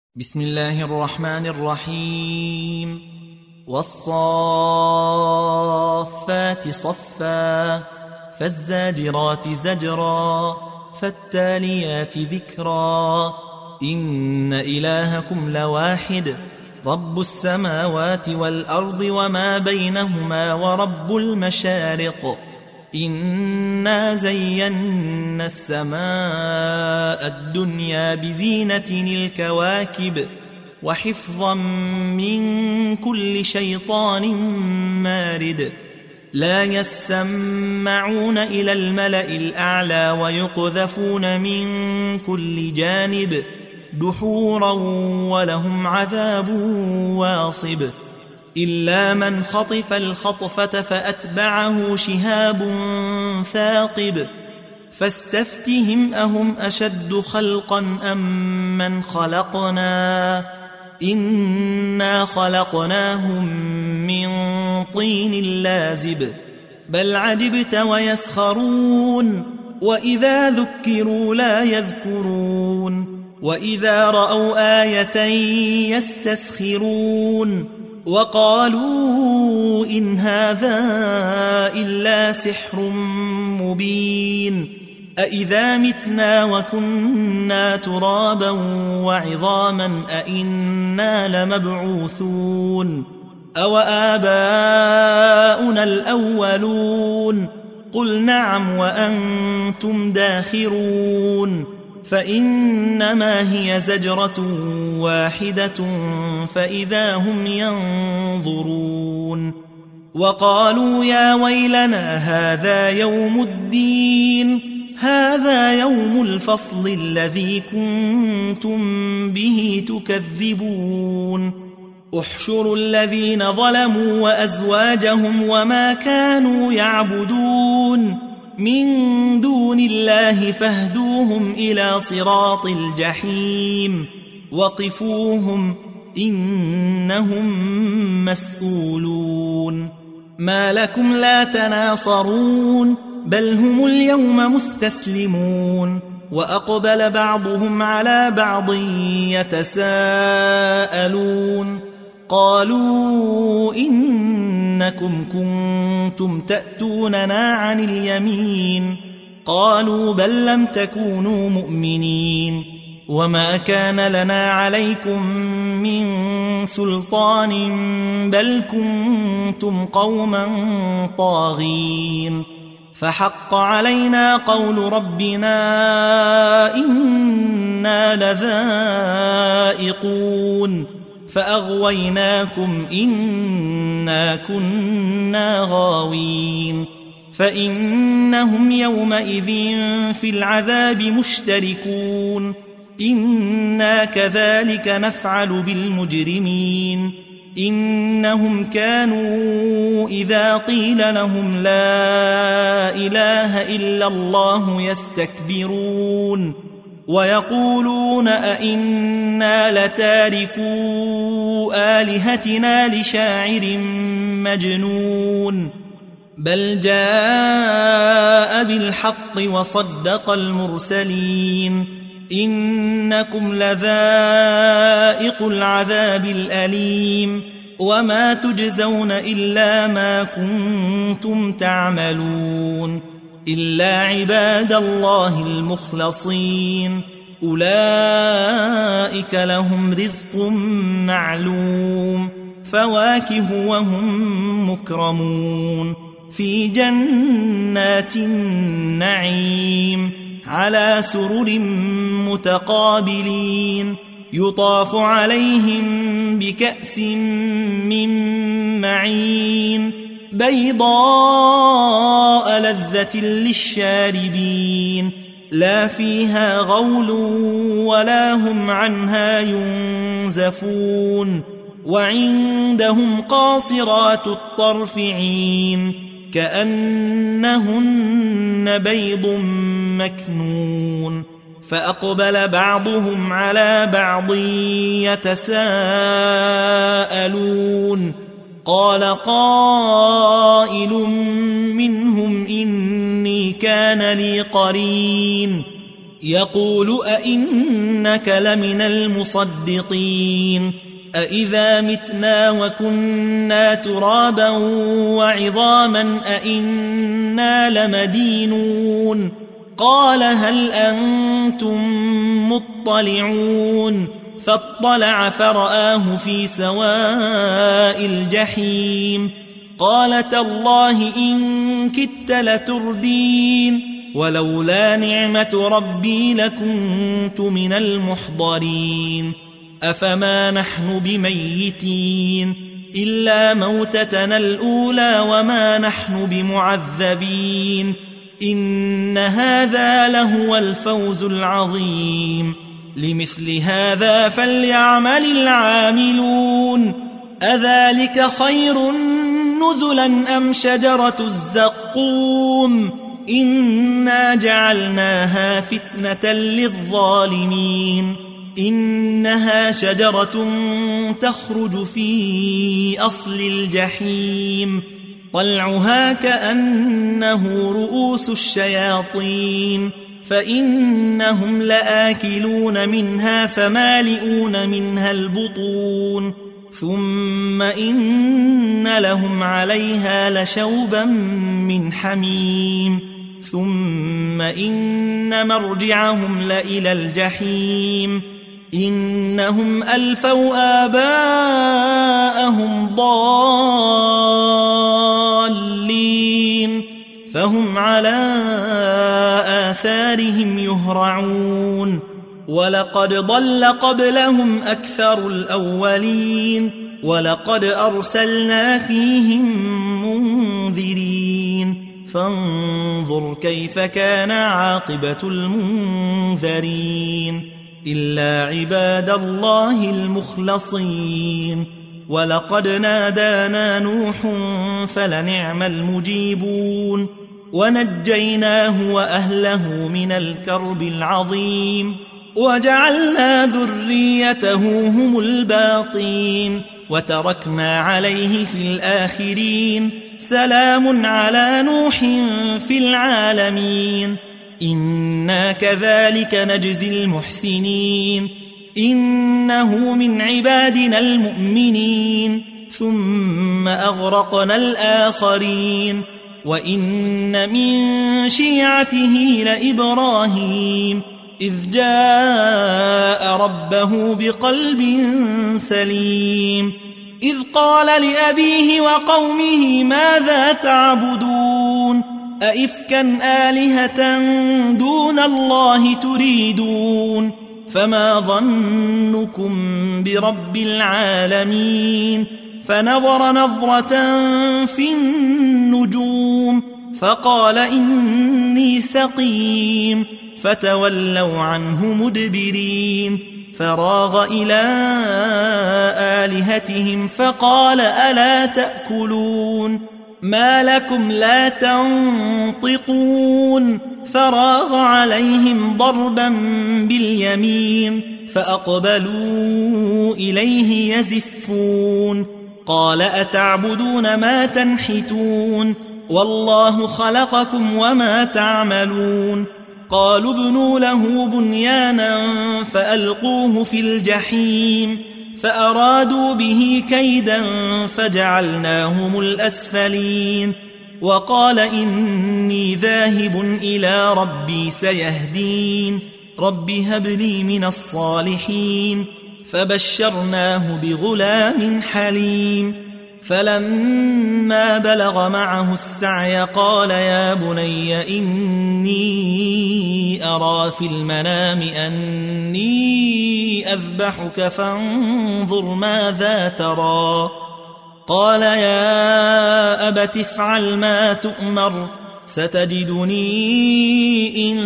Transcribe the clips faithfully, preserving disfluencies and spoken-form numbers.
بسم الله الرحمن الرحيم والصافات صفا فالزاجرات زجرا فالتاليات ذكرا إن إلهكم لواحد رب السماوات والأرض وما بينهما ورب المشارق إنا زينا السماء الدنيا بزينة الكواكب وحفظا من كل شيطان مارد لا يسمعون إلى الملأ الأعلى ويقذفون من كل جانب دحورا ولهم عذاب واصب إلا من خطف الخطفة فأتبعه شهاب ثاقب فاستفتهم أهم أشد خلقا أم من خلقنا إنا خلقناهم من طين لازب بل عجبت ويسخرون وإذا ذكروا لا يذكرون وإذا رأوا آية يستسخرون وقالوا إن هذا إلا سحر مبين أإذا متنا وكنا ترابا وعظاما أإنا لمبعوثون أو آباؤنا الأولون قل نعم وأنتم داخرون فإنما هي زجرة واحدة فإذا هم ينظرون وقالوا يا ويلنا هذا يوم الدين هذا يوم الفصل الذي كنتم به تكذبون احشروا الذين ظلموا وأزواجهم وما كانوا يعبدون من دون الله فاهدوهم إلى صراط الجحيم وقفوهم إنهم مسؤولون ما لكم لا تناصرون بل هم اليوم مستسلمون وأقبل بعضهم على بعض يتساءلون قالوا إنكم كنتم تأتوننا عن اليمين قالوا بل لم تكونوا مؤمنين وما كان لنا عليكم من سلطان بل كنتم قوما طاغين فحق علينا قول ربنا إنا لذائقون فأغويناكم إنا كنا غاوين فإنهم يومئذ في العذاب مشتركون إنا كذلك نفعل بالمجرمين إنهم كانوا إذا قيل لهم لا إله إلا الله يستكبرون ويقولون أئنا لتاركو آلهتنا لشاعر مجنون بل جاء بالحق وصدق المرسلين إنكم لذائق العذاب الأليم وما تجزون إلا ما كنتم تعملون إلا عباد الله المخلصين أولئك لهم رزق معلوم فواكه وهم مكرمون في جنات النعيم على سرر متقابلين يطاف عليهم بكأس من معين بيضاء لذة للشاربين لا فيها غول ولا هم عنها ينزفون وعندهم قاصرات الطرف عين كأنهن بيض مكنون فأقبل بعضهم على بعض يتساءلون قال قائل منهم إني كان لي قرين يقول أئنك لمن المصدقين أئذا متنا وكنا ترابا وعظاما أئنا لمدينون قال هل أنتم مطلعون فاطلع فرآه في سواء الجحيم قال تالله إن كدت لتردين ولولا نعمة ربي لكنت من المحضرين أفما نحن بميتين إلا موتتنا الأولى وما نحن بمعذبين إن هذا لهو الفوز العظيم لمثل هذا فليعمل العاملون أذلك خير نزلا أم شجرة الزقوم إنا جعلناها فتنة للظالمين إنها شجرة تخرج في أصل الجحيم طلعها كأنه رؤوس الشياطين فإنهم لآكلون منها فمالئون منها البطون ثم إن لهم عليها لشوبا من حميم ثم إن مرجعهم لإلى الجحيم إنهم ألفوا آباءهم ضالين فهم على آثارهم يهرعون ولقد ضل قبلهم أكثر الأولين ولقد أرسلنا فيهم منذرين فانظر كيف كان عاقبة المنذرين إلا عباد الله المخلصين ولقد نادانا نوح فلنعم المجيبون ونجيناه وأهله من الكرب العظيم وجعلنا ذريته هم الباقين وتركنا عليه في الآخرين سلام على نوح في العالمين إنا كذلك نجزي المحسنين إنه من عبادنا المؤمنين ثم أغرقنا الآخرين وإن من شيعته لإبراهيم إذ جاء ربه بقلب سليم إذ قال لأبيه وقومه ماذا تعبدون أئفكا آلهة دون الله تريدون فما ظنكم برب العالمين فنظر نظرة في النجوم فقال إني سقيم فتولوا عنه مدبرين فراغ إلى آلهتهم فقال ألا تأكلون ما لكم لا تنطقون فراغ عليهم ضربا باليمين فأقبلوا إليه يزفون قال أتعبدون ما تنحتون والله خلقكم وما تعملون قالوا ابنوا له بنيانا فألقوه في الجحيم فأرادوا به كيدا فجعلناهم الأسفلين وقال إني ذاهب إلى ربي سيهدين رب هب لي من الصالحين فبشرناه بغلام حليم فلما بلغ معه السعي قال يا بني إني أرى في المنام أني أذبحك فانظر ماذا ترى قال يا أبت افعل ما تؤمر ستجدني إن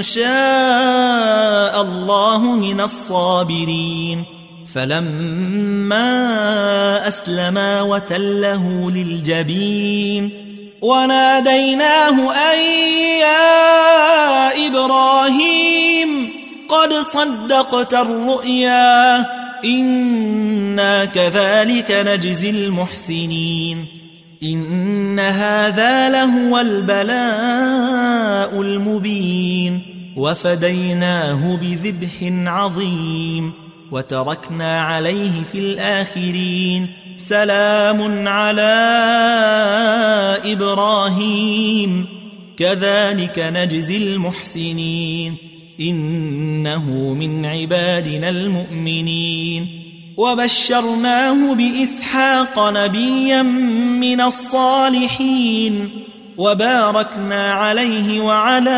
شاء الله من الصابرين فلما أسلما وتله للجبين وناديناه أن يا إبراهيم قد صدقت الرؤيا إنا كذلك نجزي المحسنين إن هذا لهو البلاء المبين وفديناه بذبح عظيم وتركنا عليه في الآخرين سلام على إبراهيم كذلك نجزي المحسنين إنه من عبادنا المؤمنين وبشرناه بإسحاق نبيا من الصالحين وباركنا عليه وعلى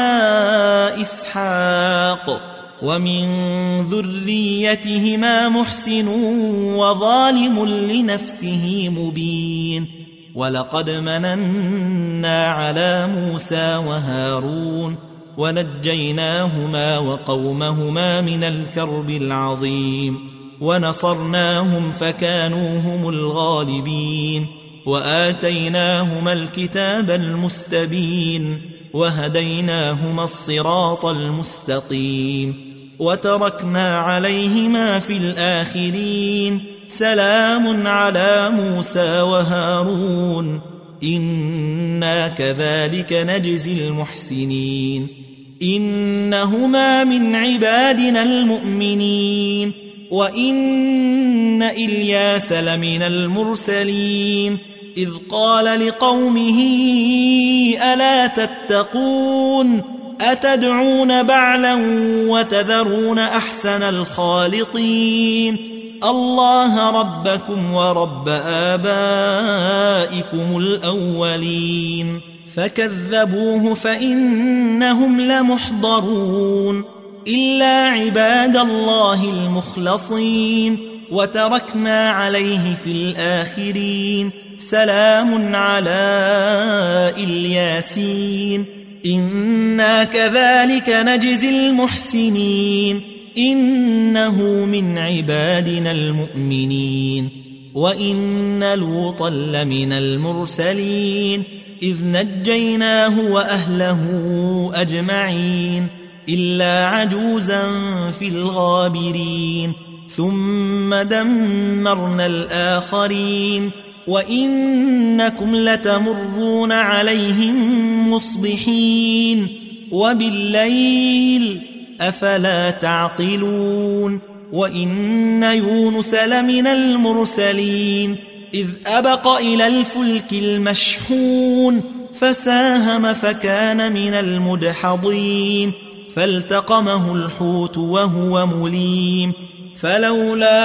إسحاق ومن ذريتهما محسن وظالم لنفسه مبين ولقد مننا على موسى وهارون ونجيناهما وقومهما من الكرب العظيم ونصرناهم فكانوا هم الغالبين وآتيناهما الكتاب المستبين وهديناهما الصراط المستقيم وتركنا عليهما في الآخرين سلام على موسى وهارون إنا كذلك نجزي المحسنين إنهما من عبادنا المؤمنين وإن إلياس لمن المرسلين إذ قال لقومه ألا تتقون أتدعون بعلا وتذرون أحسن الخالقين الله ربكم ورب آبائكم الأولين فكذبوه فإنهم لمحضرون إلا عباد الله المخلصين وتركنا عليه في الآخرين سلام على الياسين إنا كذلك نجزي المحسنين إنه من عبادنا المؤمنين وإن لوطا لمن المرسلين إذ نجيناه وأهله أجمعين إلا عجوزا في الغابرين ثم دمرنا الآخرين وإنكم لتمرون عليهم مصبحين وبالليل أفلا تعقلون وإن يونس لمن المرسلين إذ أبق إلى الفلك المشحون فساهم فكان من المدحضين فالتقمه الحوت وهو مليم فلولا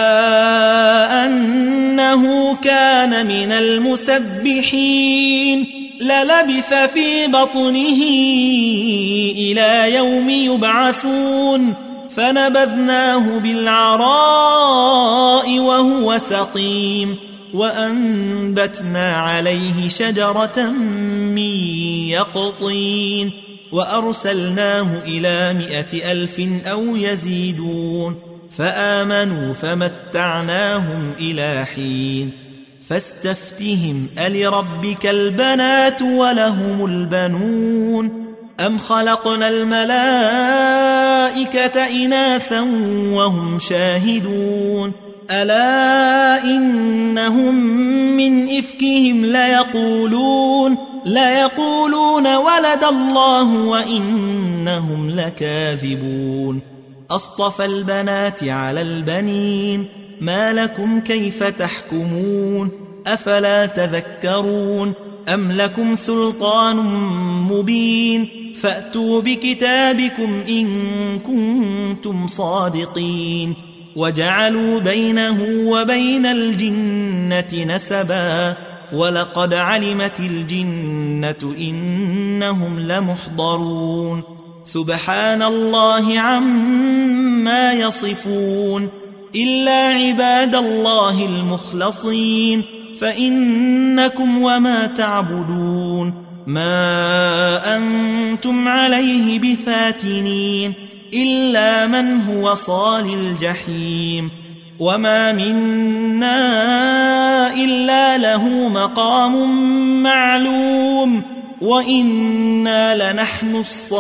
أنه كان من المسبحين للبث في بطنه إلى يوم يبعثون فنبذناه بالعراء وهو سقيم وأنبتنا عليه شجرة من يقطين وأرسلناه إلى مئة ألف أو يزيدون فآمنوا فمتعناهم إلى حين فاستفتهم ألربك البنات ولهم البنون أم خلقنا الملائكة إناثا وهم شاهدون ألا إنهم من إفكهم ليقولون ليقولون ولد الله وإنهم لكاذبون أصطفى البنات على البنين ما لكم كيف تحكمون أفلا تذكرون أم لكم سلطان مبين فأتوا بكتابكم إن كنتم صادقين وجعلوا بينه وبين الجنة نسبا ولقد علمت الجنة إنهم لمحضرون سبحان الله عما يصفون إلا عباد الله المخلصين فإنكم وما تعبدون ما أنتم عليه بفاتنين إلا من هو صال الجحيم وما منا إلا له مقام معلوم وإنا لنحن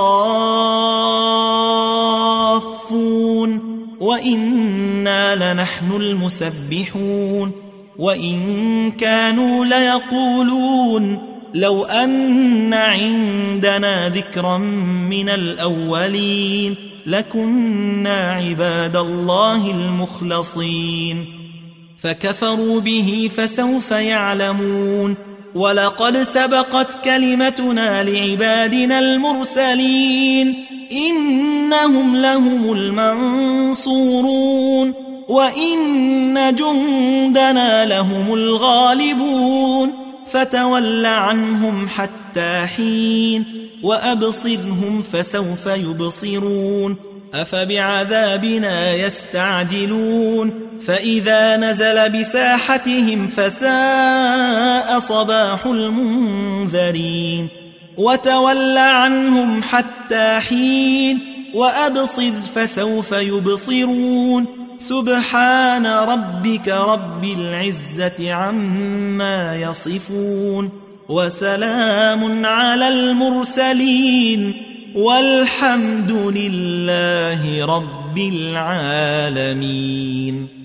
الصافون وإنا لنحن المسبحون وإن كانوا ليقولون لو أن عندنا ذكرا من الأولين لكنا عباد الله المخلصين فكفروا به فسوف يعلمون ولقد سبقت كلمتنا لعبادنا المرسلين إنهم لهم المنصورون وإن جندنا لهم الغالبون فتول عنهم حتى حين وأبصرهم فسوف يبصرون أفبعذابنا يستعجلون فإذا نزل بساحتهم فساء صباح المنذرين وتول عنهم حتى حين وأبصر فسوف يبصرون سبحان ربك رب العزة عما يصفون وسلام على المرسلين والحمد لله رب العالمين.